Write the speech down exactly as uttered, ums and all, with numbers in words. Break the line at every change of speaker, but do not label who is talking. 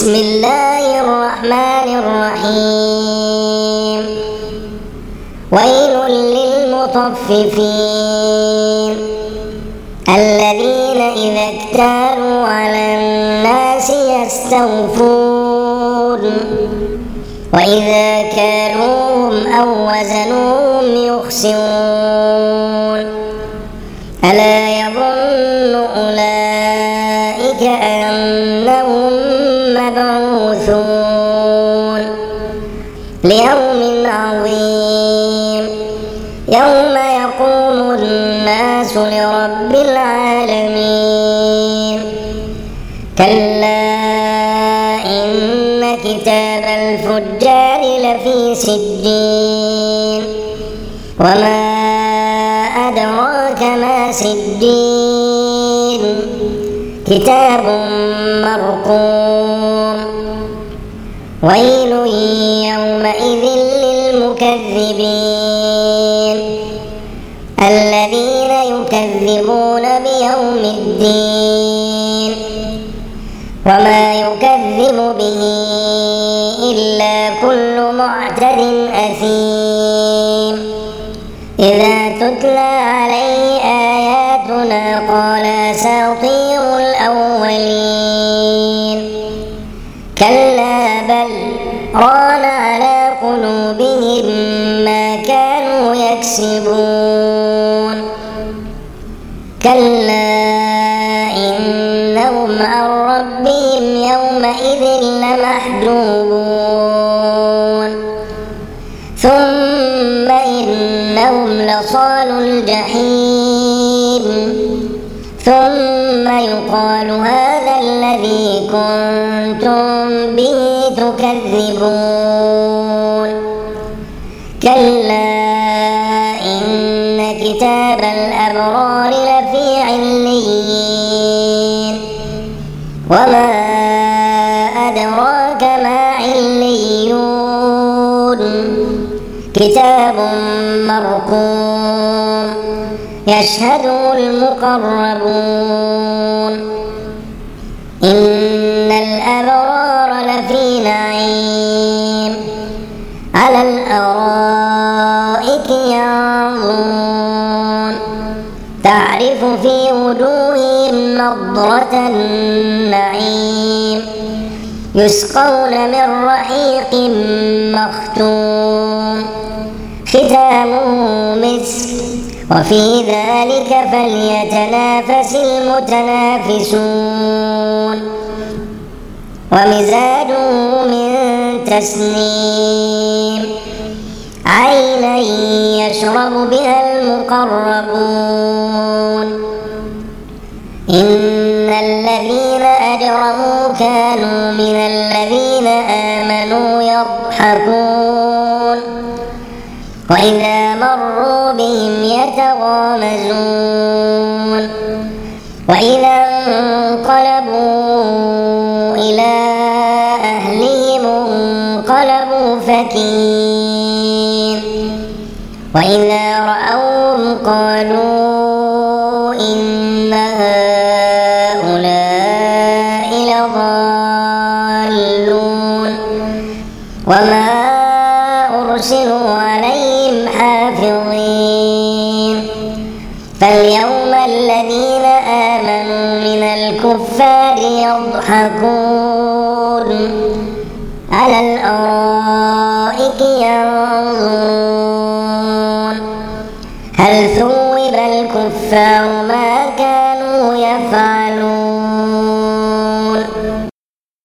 بسم الله الرحمن الرحيم. ويل للمطففين الذين إذا اكتالوا على الناس يستوفون وإذا كالوهم أو وزنوهم يخسرون. ألا يظن أولئك أنهم مبعوثون ليوم عظيم يوم يقوم الناس لرب العالمين. كلا إن كتاب الفجار لفي سجين وما أدراك ما سجين كتاب مرقوم. ويل يومئذ للمكذبين الذين يكذبون بيوم الدين وما يكذب به إلا كل معتد أثيم. إذا تتلى عليه آياتنا قال أساطير الأولين. كلا بل ران على قلوبهم ما كانوا يكسبون. كلا إنهم عن ربهم يومئذ لمحجوبون. ثم إنهم لصالوا الجحيم ثم يقال هذا الذي كنتم به تكذبون. كلا إن كتاب الأبرار لفي عليين وما أدراك ما عليون كتاب مرقوم يشهده المقربون. إن الأبرار لفي نعيم على الأرائك ينظرون تعرف في وجوههم نضرة النعيم يسقون من رحيق مختوم ختامه مسك وفي ذلك فليتنافس المتنافسون. ومزاجه من تسنيم عينا يشرب بها المقربون. إن الذين أجرموا كانوا من الذين آمنوا يضحكون وإذا مروا بهم يتغامزون وإذا انقلبوا إلى أهلهم انقلبوا فكين وإذا رأوهم قالوا إن هؤلاء لضالون وما أرسلوا عليهم حافظين. فاليوم الذين آمنوا من الكفار يضحكون على الأرائك ينظرون هل ثوب الكفار ما كانوا يفعلون.